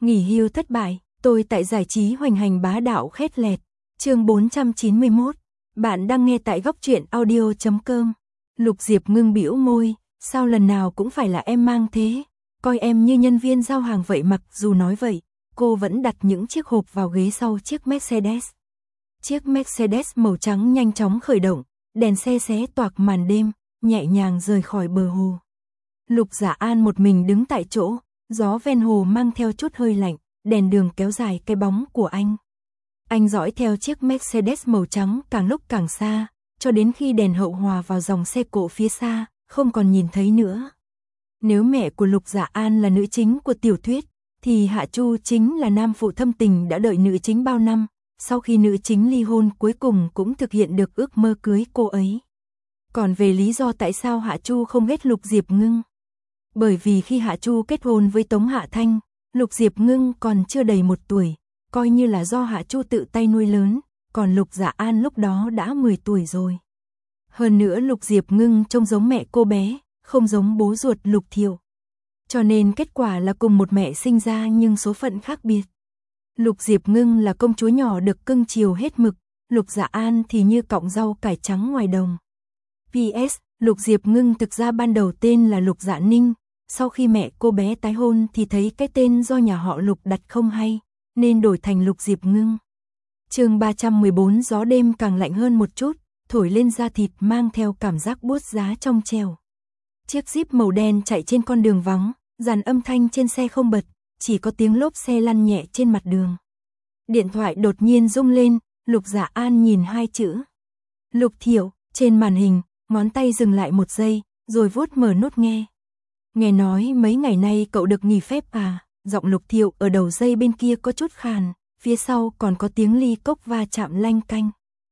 Nghỉ hưu thất bại, tôi tại giải trí hoành hành bá đạo khét lẹt. Chương 491. Bạn đang nghe tại góc truyện audio.com. Lục Diệp Ngưng bĩu môi, sao lần nào cũng phải là em mang thế, coi em như nhân viên giao hàng vậy. Mặc dù nói vậy, cô vẫn đặt những chiếc hộp vào ghế sau chiếc Mercedes. Chiếc Mercedes màu trắng nhanh chóng khởi động, đèn xe xé toạc màn đêm, nhẹ nhàng rời khỏi bờ hồ. Lục Giả An một mình đứng tại chỗ, gió ven hồ mang theo chút hơi lạnh, đèn đường kéo dài cái bóng của anh. Anh dõi theo chiếc Mercedes màu trắng càng lúc càng xa, cho đến khi đèn hậu hòa vào dòng xe cộ phía xa, không còn nhìn thấy nữa. Nếu mẹ của Lục Giả An là nữ chính của tiểu thuyết, thì Hạ Chu chính là nam phụ thâm tình đã đợi nữ chính bao năm, sau khi nữ chính ly hôn cuối cùng cũng thực hiện được ước mơ cưới cô ấy. Còn về lý do tại sao Hạ Chu không ghét Lục Diệp Ngưng? Bởi vì khi Hạ Chu kết hôn với Tống Hạ Thanh, Lục Diệp Ngưng còn chưa đầy 1 tuổi, coi như là do Hạ Chu tự tay nuôi lớn, còn Lục Giả An lúc đó đã 10 tuổi rồi. Hơn nữa Lục Diệp Ngưng trông giống mẹ cô bé, không giống bố ruột Lục Thiệu. Cho nên kết quả là cùng một mẹ sinh ra nhưng số phận khác biệt. Lục Diệp Ngưng là công chúa nhỏ được cưng chiều hết mực, Lục Giả An thì như cọng rau cải trắng ngoài đồng. PS, Lục Diệp Ngưng thực ra ban đầu tên là Lục Dạ Ninh, sau khi mẹ cô bé tái hôn thì thấy cái tên do nhà họ Lục đặt không hay, nên đổi thành Lục Diệp Ngưng. Chương 314. Gió đêm càng lạnh hơn một chút, thổi lên da thịt mang theo cảm giác buốt giá trong trẻo. Chiếc Jeep màu đen chạy trên con đường vắng, dàn âm thanh trên xe không bật, chỉ có tiếng lốp xe lăn nhẹ trên mặt đường. Điện thoại đột nhiên rung lên, Lục Giả An nhìn 2 chữ Lục Thiệu trên màn hình, ngón tay dừng lại 1 giây, rồi vuốt mở nút nghe. Nghe nói mấy ngày nay cậu được nghỉ phép à? Giọng Lục Thiệu ở đầu dây bên kia có chút khàn, phía sau còn có tiếng ly cốc va chạm lanh canh.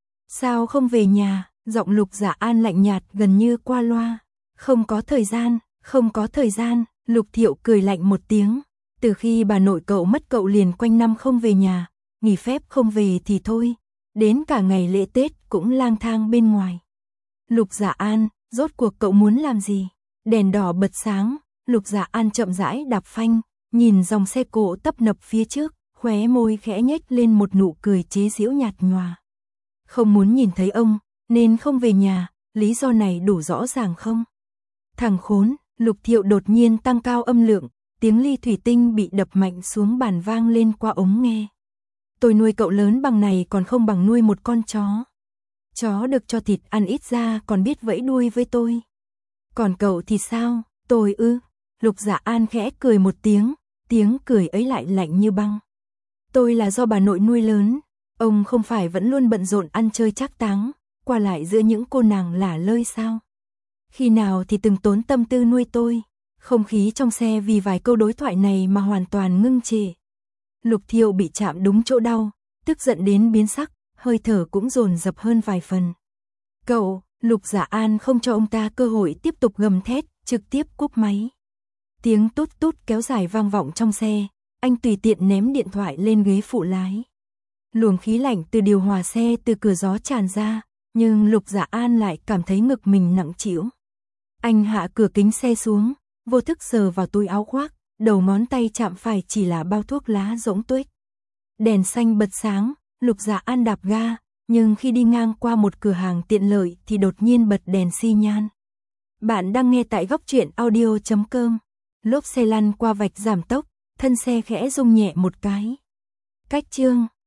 Sao không về nhà? Giọng Lục Giả An lạnh nhạt gần như qua loa. Không có thời gian, Lục Thiệu cười lạnh một tiếng. Từ khi bà nội cậu mất cậu liền quanh năm không về nhà, nghỉ phép không về thì thôi, đến cả ngày lễ Tết cũng lang thang bên ngoài. Lục Giả An, rốt cuộc cậu muốn làm gì? Đèn đỏ bật sáng, Lục Giả An chậm rãi đạp phanh, nhìn dòng xe cộ tấp nập phía trước, khóe môi khẽ nhếch lên một nụ cười chế giễu nhạt nhòa. Không muốn nhìn thấy ông, nên không về nhà, lý do này đủ rõ ràng không? Thằng khốn, Lục Thiệu đột nhiên tăng cao âm lượng, tiếng ly thủy tinh bị đập mạnh xuống bàn vang lên qua ống nghe. Tôi nuôi cậu lớn bằng này còn không bằng nuôi một con chó. Chó được cho thịt ăn ít ra còn biết vẫy đuôi với tôi. Còn cậu thì sao? Tôi ư? Lục Giả An khẽ cười một tiếng cười ấy lại lạnh như băng. Tôi là do bà nội nuôi lớn, ông không phải vẫn luôn bận rộn ăn chơi trác táng, qua lại giữa những cô nàng lả lơi sao? Khi nào thì từng tốn tâm tư nuôi tôi? Không khí trong xe vì vài câu đối thoại này mà hoàn toàn ngưng trệ. Lục Thiệu bị chạm đúng chỗ đau, tức giận đến biến sắc, hơi thở cũng dồn dập hơn vài phần. Cậu, Lục Giả An không cho ông ta cơ hội tiếp tục gầm thét, trực tiếp cúp máy. Tiếng tút tút kéo dài vang vọng trong xe, anh tùy tiện ném điện thoại lên ghế phụ lái. Luồng khí lạnh từ điều hòa xe từ cửa gió tràn ra, nhưng Lục Giả An lại cảm thấy ngực mình nặng trĩu. Anh hạ cửa kính xe xuống, vô thức sờ vào túi áo khoác, đầu ngón tay chạm phải chỉ là bao thuốc lá rỗng tuếch. Đèn xanh bật sáng, Lục Giả An đạp ga, nhưng khi đi ngang qua một cửa hàng tiện lợi thì đột nhiên bật đèn xi nhan. Bạn đang nghe tại góc truyện audio.com. Lốp xe lăn qua vạch giảm tốc, thân xe khẽ rung nhẹ một cái. Cách chương